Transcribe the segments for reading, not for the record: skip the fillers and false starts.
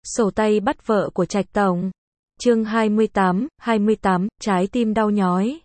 Sổ tay bắt vợ của Trạch Tổng. Chương 28, trái tim đau nhói.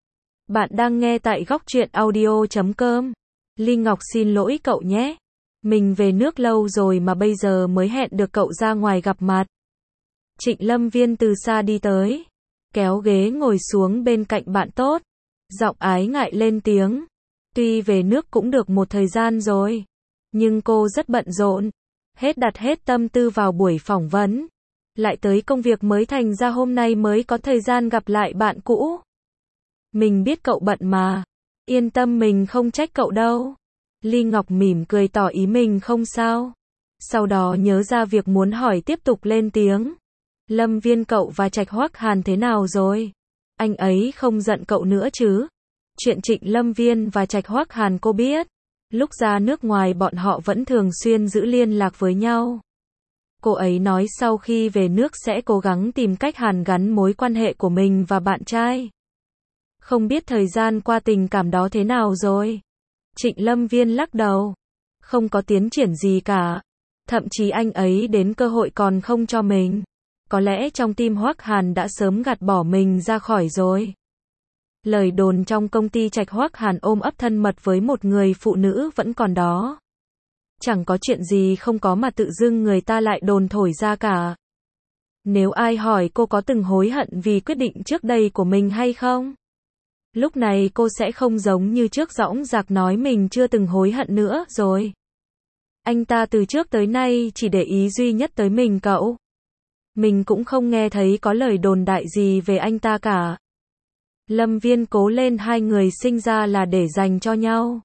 Bạn đang nghe tại góc truyện audio.com. Ly Ngọc xin lỗi cậu nhé. Mình về nước lâu rồi mà bây giờ mới hẹn được cậu ra ngoài gặp mặt. Trịnh Lâm Viên từ xa đi tới, kéo ghế ngồi xuống bên cạnh bạn tốt. Giọng ái ngại lên tiếng. Tuy về nước cũng được một thời gian rồi, nhưng cô rất bận rộn. Đặt hết tâm tư vào buổi phỏng vấn. Lại tới công việc mới thành ra hôm nay mới có thời gian gặp lại bạn cũ. Mình biết cậu bận mà. Yên tâm, mình không trách cậu đâu. Ly Ngọc mỉm cười tỏ ý mình không sao. Sau đó nhớ ra việc muốn hỏi tiếp tục lên tiếng. Lâm Viên, cậu và Trạch Hoắc Hàn thế nào rồi? Anh ấy không giận cậu nữa chứ? Chuyện Trịnh Lâm Viên và Trạch Hoắc Hàn cô biết. Lúc ra nước ngoài bọn họ vẫn thường xuyên giữ liên lạc với nhau. Cô ấy nói sau khi về nước sẽ cố gắng tìm cách hàn gắn mối quan hệ của mình và bạn trai. Không biết thời gian qua tình cảm đó thế nào rồi? Trịnh Lâm Viên lắc đầu. Không có tiến triển gì cả. Thậm chí anh ấy đến cơ hội còn không cho mình. Có lẽ trong tim Hoắc Hàn đã sớm gạt bỏ mình ra khỏi rồi. Lời đồn trong công ty Trạch Hoắc Hàn ôm ấp thân mật với một người phụ nữ vẫn còn đó. Chẳng có chuyện gì không có mà tự dưng người ta lại đồn thổi ra cả. Nếu ai hỏi cô có từng hối hận vì quyết định trước đây của mình hay không? Lúc này cô sẽ không giống như trước dõng dạc nói mình chưa từng hối hận nữa rồi. Anh ta từ trước tới nay chỉ để ý duy nhất tới mình cậu. Mình cũng không nghe thấy có lời đồn đại gì về anh ta cả. Lâm Viên, cố lên, hai người sinh ra là để dành cho nhau.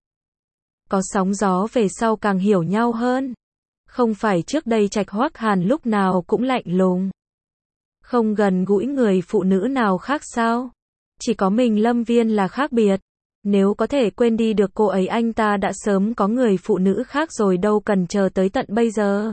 Có sóng gió về sau càng hiểu nhau hơn. Không phải trước đây Trạch Hoắc Hàn lúc nào cũng lạnh lùng, không gần gũi người phụ nữ nào khác sao? Chỉ có mình Lâm Viên là khác biệt. Nếu có thể quên đi được cô ấy, anh ta đã sớm có người phụ nữ khác rồi, đâu cần chờ tới tận bây giờ.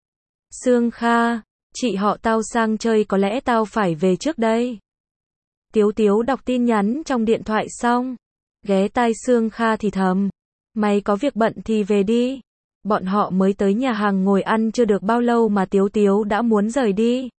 Sương Kha, chị họ tao sang chơi, có lẽ tao phải về trước đây. Tiếu Tiếu đọc tin nhắn trong điện thoại xong, ghé tai Sương Kha thì thầm. Mày có việc bận thì về đi. Bọn họ mới tới nhà hàng ngồi ăn chưa được bao lâu mà Tiếu Tiếu đã muốn rời đi.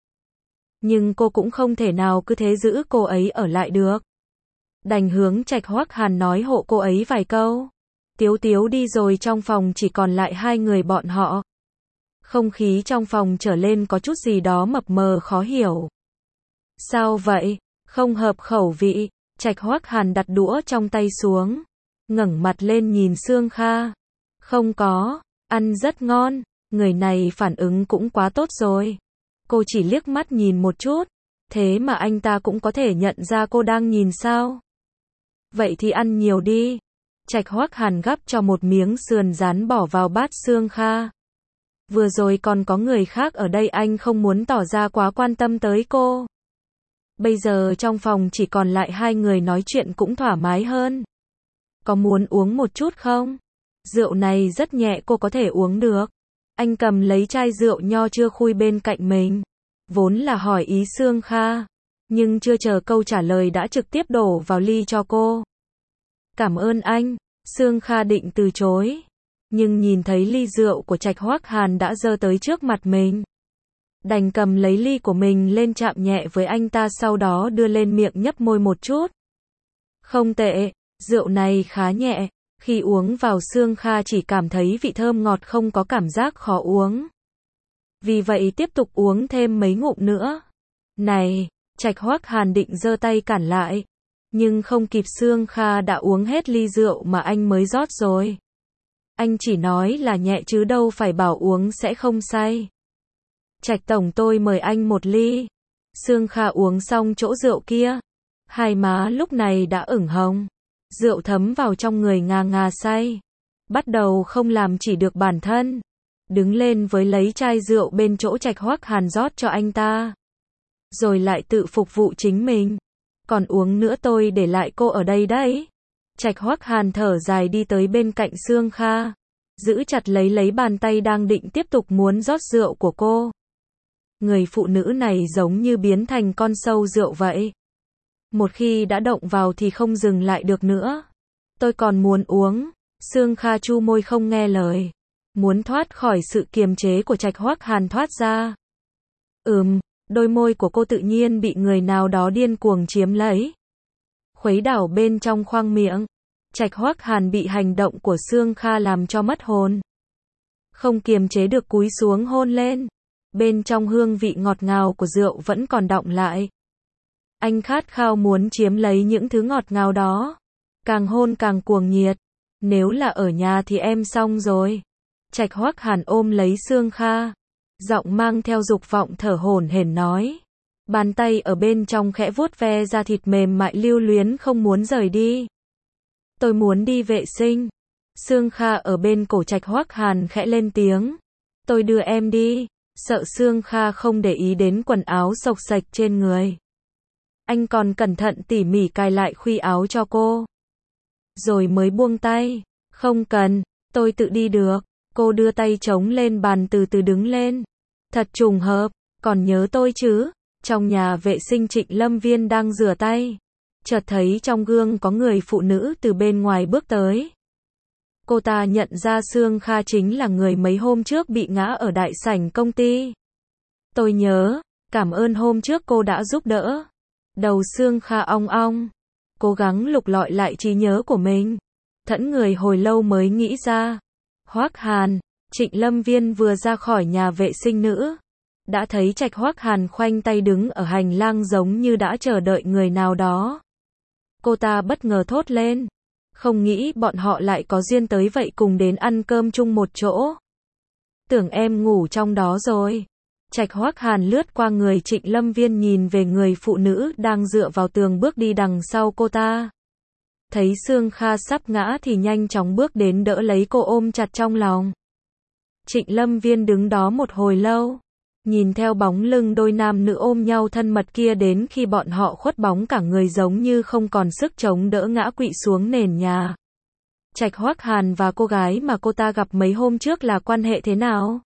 Nhưng cô cũng không thể nào cứ thế giữ cô ấy ở lại được. Đành hướng Trạch Hoắc Hàn nói hộ cô ấy vài câu. Tiếu Tiếu đi rồi, trong phòng chỉ còn lại hai người bọn họ. Không khí trong phòng trở lên có chút gì đó mập mờ khó hiểu. Sao vậy? Không hợp khẩu vị. Trạch Hoắc Hàn đặt đũa trong tay xuống, ngẩng mặt lên nhìn Sương Kha. Không có, ăn rất ngon. Người này phản ứng cũng quá tốt rồi. Cô chỉ liếc mắt nhìn một chút, thế mà anh ta cũng có thể nhận ra cô đang nhìn sao? Vậy thì ăn nhiều đi. Trạch Hoắc Hàn gắp cho một miếng sườn rán bỏ vào bát Sương Kha. Vừa rồi còn có người khác ở đây, anh không muốn tỏ ra quá quan tâm tới cô. Bây giờ trong phòng chỉ còn lại hai người, nói chuyện cũng thoải mái hơn. Có muốn uống một chút không? Rượu này rất nhẹ, cô có thể uống được. Anh cầm lấy chai rượu nho chưa khui bên cạnh mình. Vốn là hỏi ý Sương Kha, nhưng chưa chờ câu trả lời đã trực tiếp đổ vào ly cho cô. Cảm ơn anh. Sương Kha định từ chối, nhưng nhìn thấy ly rượu của Trạch Hoắc Hàn đã giơ tới trước mặt mình. Đành cầm lấy ly của mình lên chạm nhẹ với anh ta, sau đó đưa lên miệng nhấp môi một chút. Không tệ, rượu này khá nhẹ. Khi uống vào, Sương Kha chỉ cảm thấy vị thơm ngọt, không có cảm giác khó uống. Vì vậy tiếp tục uống thêm mấy ngụm nữa. Này, Trạch Hoắc Hàn định giơ tay cản lại, nhưng không kịp, Sương Kha đã uống hết ly rượu mà anh mới rót rồi. Anh chỉ nói là nhẹ chứ đâu phải bảo uống sẽ không say. Trạch Tổng, tôi mời anh một ly. Sương Kha uống xong chỗ rượu kia, hai má lúc này đã ửng hồng. Rượu thấm vào trong người, ngà ngà say. Bắt đầu không làm chỉ được bản thân. Đứng lên với lấy chai rượu bên chỗ Trạch Hoắc Hàn rót cho anh ta. Rồi lại tự phục vụ chính mình. Còn uống nữa tôi để lại cô ở đây đấy. Trạch Hoắc Hàn thở dài đi tới bên cạnh Sương Kha. Giữ chặt lấy bàn tay đang định tiếp tục muốn rót rượu của cô. Người phụ nữ này giống như biến thành con sâu rượu vậy. Một khi đã động vào thì không dừng lại được nữa. Tôi còn muốn uống. Sương Kha chu môi không nghe lời. Muốn thoát khỏi sự kiềm chế của Trạch Hoắc Hàn thoát ra. Đôi môi của cô tự nhiên bị người nào đó điên cuồng chiếm lấy. Khuấy đảo bên trong khoang miệng. Trạch Hoắc Hàn bị hành động của Sương Kha làm cho mất hồn. Không kiềm chế được cúi xuống hôn lên. Bên trong hương vị ngọt ngào của rượu vẫn còn đọng lại. Anh khát khao muốn chiếm lấy những thứ ngọt ngào đó. Càng hôn càng cuồng nhiệt. Nếu là ở nhà thì em xong rồi. Trạch Hoắc Hàn ôm lấy Sương Kha. Giọng mang theo dục vọng thở hổn hển nói. Bàn tay ở bên trong khẽ vuốt ve da thịt mềm mại lưu luyến không muốn rời đi. Tôi muốn đi vệ sinh. Sương Kha ở bên cổ Trạch Hoắc Hàn khẽ lên tiếng. Tôi đưa em đi. Sợ Sương Kha không để ý đến quần áo xộc xệch trên người. Anh còn cẩn thận tỉ mỉ cài lại khuy áo cho cô. Rồi mới buông tay. Không cần, tôi tự đi được. Cô đưa tay chống lên bàn từ từ đứng lên. Thật trùng hợp, còn nhớ tôi chứ? Trong nhà vệ sinh Trịnh Lâm Viên đang rửa tay. Chợt thấy trong gương có người phụ nữ từ bên ngoài bước tới. Cô ta nhận ra Sương Kha chính là người mấy hôm trước bị ngã ở đại sảnh công ty. Tôi nhớ, cảm ơn hôm trước cô đã giúp đỡ. Đầu Sương Kha ong ong. Cố gắng lục lọi lại trí nhớ của mình. Thẫn người hồi lâu mới nghĩ ra. Hoắc Hàn, Trịnh Lâm Viên vừa ra khỏi nhà vệ sinh nữ. Đã thấy Trạch Hoắc Hàn khoanh tay đứng ở hành lang giống như đã chờ đợi người nào đó. Cô ta bất ngờ thốt lên. Không nghĩ bọn họ lại có duyên tới vậy, cùng đến ăn cơm chung một chỗ. Tưởng em ngủ trong đó rồi. Trạch Hoắc Hàn lướt qua người Trịnh Lâm Viên, nhìn về người phụ nữ đang dựa vào tường bước đi đằng sau cô ta. Thấy Sương Kha sắp ngã thì nhanh chóng bước đến đỡ lấy cô ôm chặt trong lòng. Trịnh Lâm Viên đứng đó một hồi lâu. Nhìn theo bóng lưng đôi nam nữ ôm nhau thân mật kia đến khi bọn họ khuất bóng cả người giống như không còn sức chống đỡ ngã quỵ xuống nền nhà. Trạch Hoắc Hàn và cô gái mà cô ta gặp mấy hôm trước là quan hệ thế nào?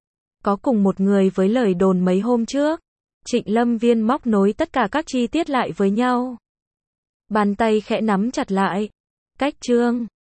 Có cùng một người với lời đồn mấy hôm trước? Trịnh Lâm Viên móc nối tất cả các chi tiết lại với nhau. Bàn tay khẽ nắm chặt lại. Cách chương